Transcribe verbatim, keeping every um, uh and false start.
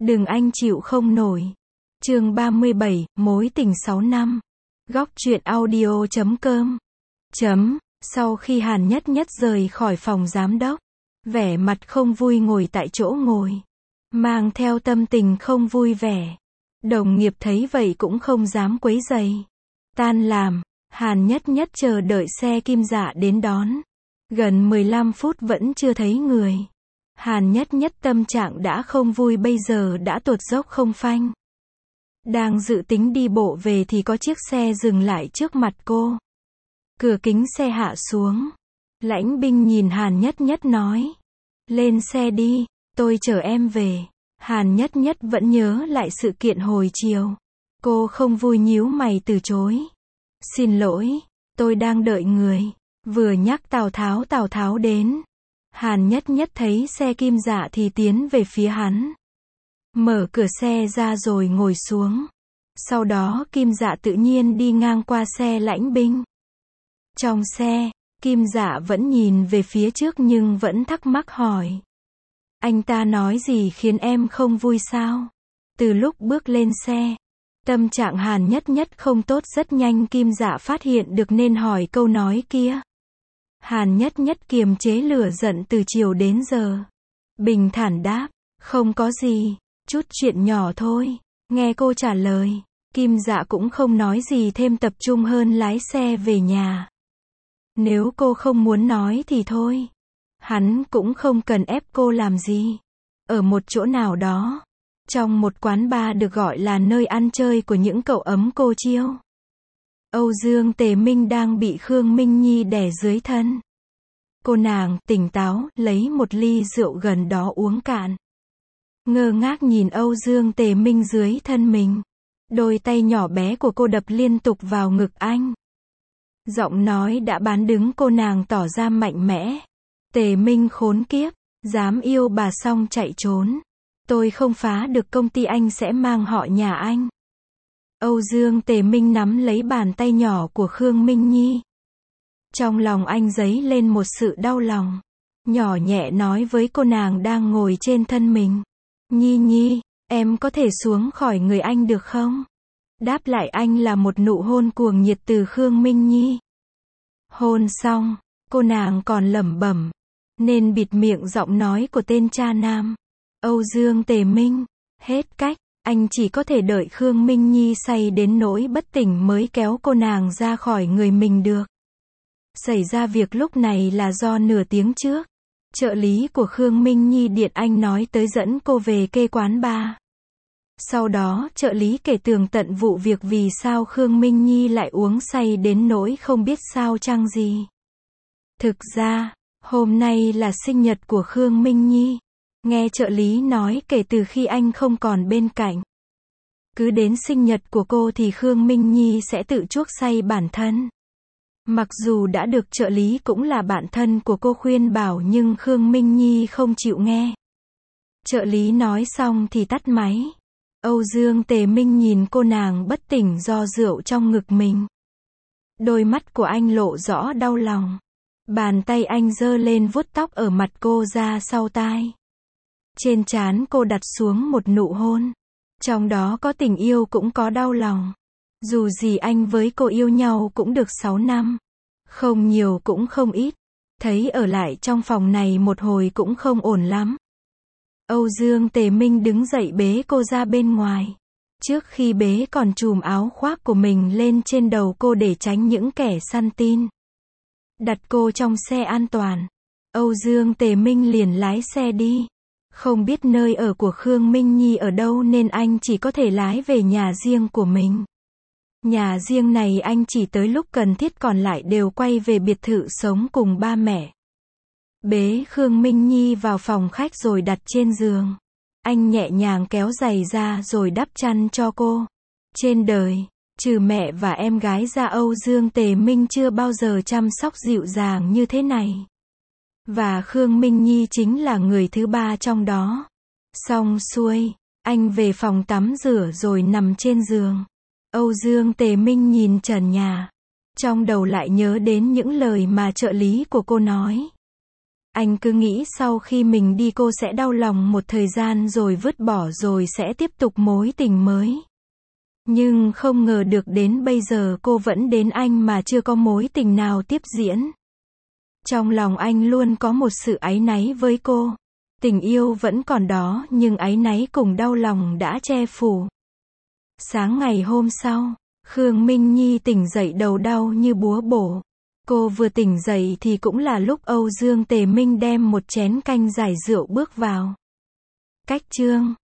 Đừng anh chịu không nổi. Chương ba mươi bảy, mối tình sáu năm. Góc truyện audio chấm com. Chấm, sau khi Hàn Nhất Nhất rời khỏi phòng giám đốc, vẻ mặt không vui ngồi tại chỗ ngồi, mang theo tâm tình không vui vẻ. Đồng nghiệp thấy vậy cũng không dám quấy rầy. Tan làm, Hàn Nhất Nhất chờ đợi xe Kim Dạ đến đón. Gần mười lăm phút vẫn chưa thấy người. Hàn Nhất Nhất tâm trạng đã không vui, bây giờ đã tụt dốc không phanh. Đang dự tính đi bộ về thì có chiếc xe dừng lại trước mặt cô. Cửa kính xe hạ xuống. Lãnh Binh nhìn Hàn Nhất Nhất nói. Lên xe đi, tôi chở em về. Hàn Nhất Nhất vẫn nhớ lại sự kiện hồi chiều. Cô không vui nhíu mày từ chối. Xin lỗi, tôi đang đợi người. Vừa nhắc Tào Tháo Tào Tháo đến. Hàn Nhất Nhất thấy xe Kim Dạ thì tiến về phía hắn. Mở cửa xe ra rồi ngồi xuống. Sau đó Kim Dạ tự nhiên đi ngang qua xe Lãnh Binh. Trong xe, Kim Dạ vẫn nhìn về phía trước nhưng vẫn thắc mắc hỏi. Anh ta nói gì khiến em không vui sao? Từ lúc bước lên xe, tâm trạng Hàn Nhất Nhất không tốt, rất nhanh Kim Dạ phát hiện được nên hỏi câu nói kia. Hàn Nhất Nhất kiềm chế lửa giận từ chiều đến giờ. Bình thản đáp, không có gì, chút chuyện nhỏ thôi. Nghe cô trả lời, Kim Dạ cũng không nói gì thêm, tập trung hơn lái xe về nhà. Nếu cô không muốn nói thì thôi. Hắn cũng không cần ép cô làm gì. Ở một chỗ nào đó, trong một quán bar được gọi là nơi ăn chơi của những cậu ấm cô chiêu, Âu Dương Tề Minh đang bị Khương Minh Nhi đè dưới thân. Cô nàng tỉnh táo, lấy một ly rượu gần đó uống cạn. Ngơ ngác nhìn Âu Dương Tề Minh dưới thân mình. Đôi tay nhỏ bé của cô đập liên tục vào ngực anh. Giọng nói đã bán đứng cô nàng tỏ ra mạnh mẽ. Tề Minh khốn kiếp, dám yêu bà xong chạy trốn. Tôi không phá được công ty anh sẽ mang họ nhà anh. Âu Dương Tề Minh nắm lấy bàn tay nhỏ của Khương Minh Nhi. Trong lòng anh dấy lên một sự đau lòng. Nhỏ nhẹ nói với cô nàng đang ngồi trên thân mình. Nhi Nhi, em có thể xuống khỏi người anh được không? Đáp lại anh là một nụ hôn cuồng nhiệt từ Khương Minh Nhi. Hôn xong, cô nàng còn lẩm bẩm, nên bịt miệng giọng nói của tên cha nam. Âu Dương Tề Minh, hết cách, anh chỉ có thể đợi Khương Minh Nhi say đến nỗi bất tỉnh mới kéo cô nàng ra khỏi người mình được. Xảy ra việc lúc này là do nửa tiếng trước, trợ lý của Khương Minh Nhi điện anh nói tới dẫn cô về kê quán bar. Sau đó trợ lý kể tường tận vụ việc vì sao Khương Minh Nhi lại uống say đến nỗi không biết sao chăng gì. Thực ra, hôm nay là sinh nhật của Khương Minh Nhi. Nghe trợ lý nói kể từ khi anh không còn bên cạnh, cứ đến sinh nhật của cô thì Khương Minh Nhi sẽ tự chuốc say bản thân. Mặc dù đã được trợ lý cũng là bạn thân của cô khuyên bảo nhưng Khương Minh Nhi không chịu nghe. Trợ lý nói xong thì tắt máy. Âu Dương Tề Minh nhìn cô nàng bất tỉnh do rượu trong ngực mình. Đôi mắt của anh lộ rõ đau lòng. Bàn tay anh giơ lên vuốt tóc ở mặt cô ra sau tai. Trên trán cô đặt xuống một nụ hôn. Trong đó có tình yêu cũng có đau lòng. Dù gì anh với cô yêu nhau cũng được sáu năm. Không nhiều cũng không ít. Thấy ở lại trong phòng này một hồi cũng không ổn lắm. Âu Dương Tề Minh đứng dậy bế cô ra bên ngoài. Trước khi bế còn trùm áo khoác của mình lên trên đầu cô để tránh những kẻ săn tin. Đặt cô trong xe an toàn. Âu Dương Tề Minh liền lái xe đi. Không biết nơi ở của Khương Minh Nhi ở đâu nên anh chỉ có thể lái về nhà riêng của mình. Nhà riêng này anh chỉ tới lúc cần thiết, còn lại đều quay về biệt thự sống cùng ba mẹ. Bế Khương Minh Nhi vào phòng khách rồi đặt trên giường. Anh nhẹ nhàng kéo giày ra rồi đắp chăn cho cô. Trên đời, trừ mẹ và em gái ra, Âu Dương Tề Minh chưa bao giờ chăm sóc dịu dàng như thế này. Và Khương Minh Nhi chính là người thứ ba trong đó. Xong xuôi, anh về phòng tắm rửa rồi nằm trên giường. Âu Dương Tề Minh nhìn trần nhà. Trong đầu lại nhớ đến những lời mà trợ lý của cô nói. Anh cứ nghĩ sau khi mình đi cô sẽ đau lòng một thời gian rồi vứt bỏ rồi sẽ tiếp tục mối tình mới. Nhưng không ngờ được đến bây giờ cô vẫn đến anh mà chưa có mối tình nào tiếp diễn. Trong lòng anh luôn có một sự áy náy với cô. Tình yêu vẫn còn đó nhưng áy náy cùng đau lòng đã che phủ. Sáng ngày hôm sau, Khương Minh Nhi tỉnh dậy đầu đau như búa bổ. Cô vừa tỉnh dậy thì cũng là lúc Âu Dương Tề Minh đem một chén canh giải rượu bước vào. Cách chương